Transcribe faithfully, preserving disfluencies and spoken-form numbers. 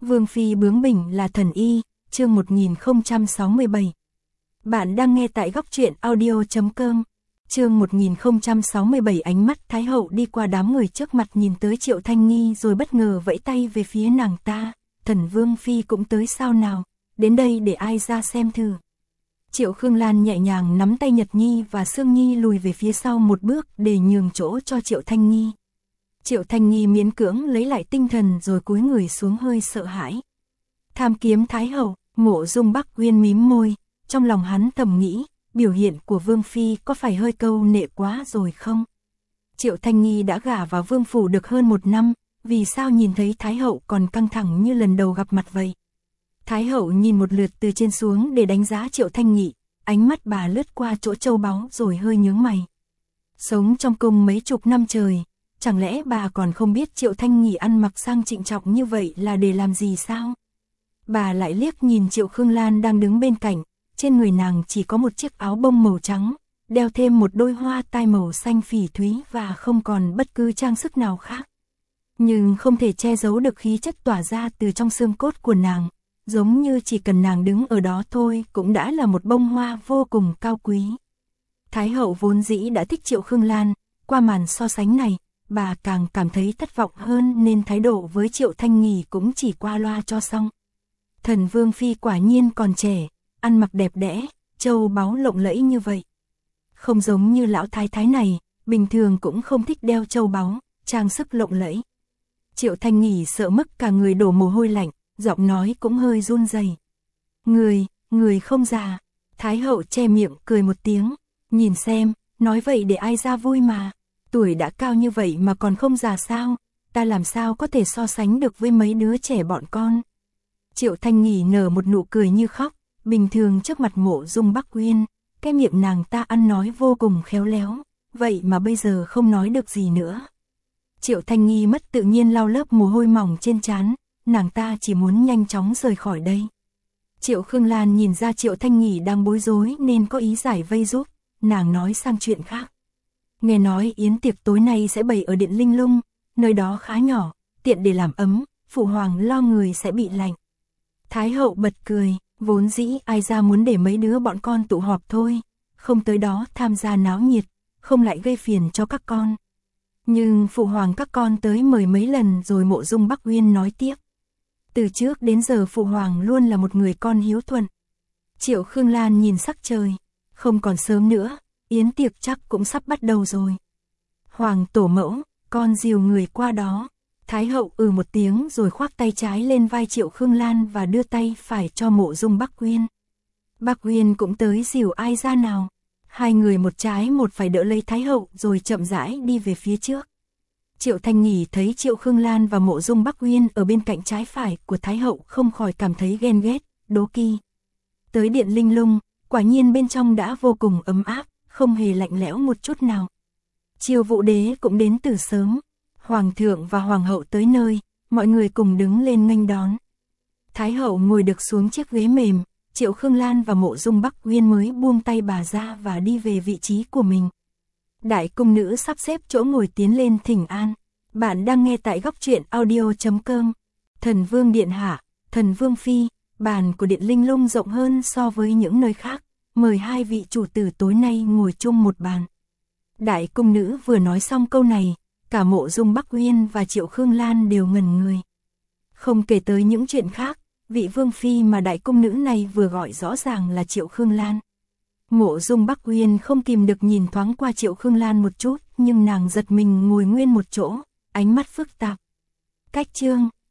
Vương phi bướng bỉnh là thần y, chương một nghìn không trăm sáu mươi bảy. Bạn đang nghe tại góc truyện audio chấm com. Chương một nghìn không trăm sáu mươi bảy. Ánh mắt Thái hậu đi qua đám người trước mặt nhìn tới Triệu Thanh Nghi rồi bất ngờ vẫy tay về phía nàng ta. Thần Vương phi cũng tới sao nào, đến đây để ai ra xem thử. Triệu Khương Lan nhẹ nhàng nắm tay Nhật Nhi và Sương Nhi lùi về phía sau một bước để nhường chỗ cho Triệu Thanh Nghi. Triệu Thanh Nghi miễn cưỡng lấy lại tinh thần rồi cúi người xuống hơi sợ hãi. Tham kiếm Thái hậu, Mộ Dung Bắc Uyên mím môi, trong lòng hắn thầm nghĩ, biểu hiện của Vương phi có phải hơi câu nệ quá rồi không? Triệu Thanh Nghi đã gả vào Vương phủ được hơn một năm, vì sao nhìn thấy Thái hậu còn căng thẳng như lần đầu gặp mặt vậy? Thái hậu nhìn một lượt từ trên xuống để đánh giá Triệu Thanh Nghị, ánh mắt bà lướt qua chỗ châu báu rồi hơi nhướng mày. Sống trong cung mấy chục năm trời, chẳng lẽ bà còn không biết Triệu Thanh Nghị ăn mặc sang trịnh trọng như vậy là để làm gì sao? Bà lại liếc nhìn Triệu Khương Lan đang đứng bên cạnh, trên người nàng chỉ có một chiếc áo bông màu trắng, đeo thêm một đôi hoa tai màu xanh phỉ thúy và không còn bất cứ trang sức nào khác. Nhưng không thể che giấu được khí chất tỏa ra từ trong xương cốt của nàng, giống như chỉ cần nàng đứng ở đó thôi cũng đã là một bông hoa vô cùng cao quý. Thái hậu vốn dĩ đã thích Triệu Khương Lan, qua màn so sánh này, bà càng cảm thấy thất vọng hơn nên thái độ với Triệu Thanh Nghi cũng chỉ qua loa cho xong. Thần Vương phi quả nhiên còn trẻ, ăn mặc đẹp đẽ, châu báu lộng lẫy như vậy. Không giống như lão thái thái này, bình thường cũng không thích đeo châu báu, trang sức lộng lẫy. Triệu Thanh Nghi sợ mất cả người đổ mồ hôi lạnh, giọng nói cũng hơi run rẩy. Người, người không già. Thái hậu che miệng cười một tiếng, nhìn xem, nói vậy để ai ra vui mà. Tuổi đã cao như vậy mà còn không già sao, ta làm sao có thể so sánh được với mấy đứa trẻ bọn con. Triệu Thanh Nghi nở một nụ cười như khóc, bình thường trước mặt Mộ Dung Bắc Uyên, cái miệng nàng ta ăn nói vô cùng khéo léo, vậy mà bây giờ không nói được gì nữa. Triệu Thanh Nghi mất tự nhiên lau lớp mồ hôi mỏng trên trán, nàng ta chỉ muốn nhanh chóng rời khỏi đây. Triệu Khương Lan nhìn ra Triệu Thanh Nghi đang bối rối nên có ý giải vây giúp, nàng nói sang chuyện khác. Nghe nói yến tiệc tối nay sẽ bày ở Điện Linh Lung, nơi đó khá nhỏ, tiện để làm ấm, phụ hoàng lo người sẽ bị lạnh. Thái hậu bật cười, vốn dĩ ai ra muốn để mấy đứa bọn con tụ họp thôi, không tới đó tham gia náo nhiệt, không lại gây phiền cho các con. Nhưng phụ hoàng các con tới mời mấy lần rồi. Mộ Dung Bắc Uyên nói tiếp. Từ trước đến giờ phụ hoàng luôn là một người con hiếu thuận. Triệu Khương Lan nhìn sắc trời, không còn sớm nữa, yến tiệc chắc cũng sắp bắt đầu rồi. Hoàng tổ mẫu, con dìu người qua đó. Thái hậu ừ một tiếng rồi khoác tay trái lên vai Triệu Khương Lan và đưa tay phải cho Mộ Dung Bắc Uyên. Bắc Uyên cũng tới dìu ai ra nào. Hai người một trái một phải đỡ lấy Thái hậu rồi chậm rãi đi về phía trước. Triệu Thanh Nghi thấy Triệu Khương Lan và Mộ Dung Bắc Uyên ở bên cạnh trái phải của Thái hậu không khỏi cảm thấy ghen ghét, đố kỵ. Tới Điện Linh Lung, quả nhiên bên trong đã vô cùng ấm áp, không hề lạnh lẽo một chút nào. Triều Vũ Đế cũng đến từ sớm. Hoàng thượng và hoàng hậu tới nơi, mọi người cùng đứng lên nghênh đón. Thái hậu ngồi được xuống chiếc ghế mềm, Triệu Khương Lan và Mộ Dung Bắc Uyên mới buông tay bà ra và đi về vị trí của mình. Đại cung nữ sắp xếp chỗ ngồi tiến lên thỉnh an. Bạn đang nghe tại góc truyện audio chấm com. Thần Vương điện hạ, Thần Vương phi, bàn của Điện Linh Lung rộng hơn so với những nơi khác, mời hai vị chủ tử tối nay ngồi chung một bàn. Đại cung nữ vừa nói xong câu này, cả Mộ Dung Bắc Uyên và Triệu Khương Lan đều ngẩn người. Không kể tới những chuyện khác, vị vương phi mà đại cung nữ này vừa gọi rõ ràng là Triệu Khương Lan. Mộ Dung Bắc Uyên không kìm được nhìn thoáng qua Triệu Khương Lan một chút, nhưng nàng giật mình ngồi nguyên một chỗ, ánh mắt phức tạp. Cách chương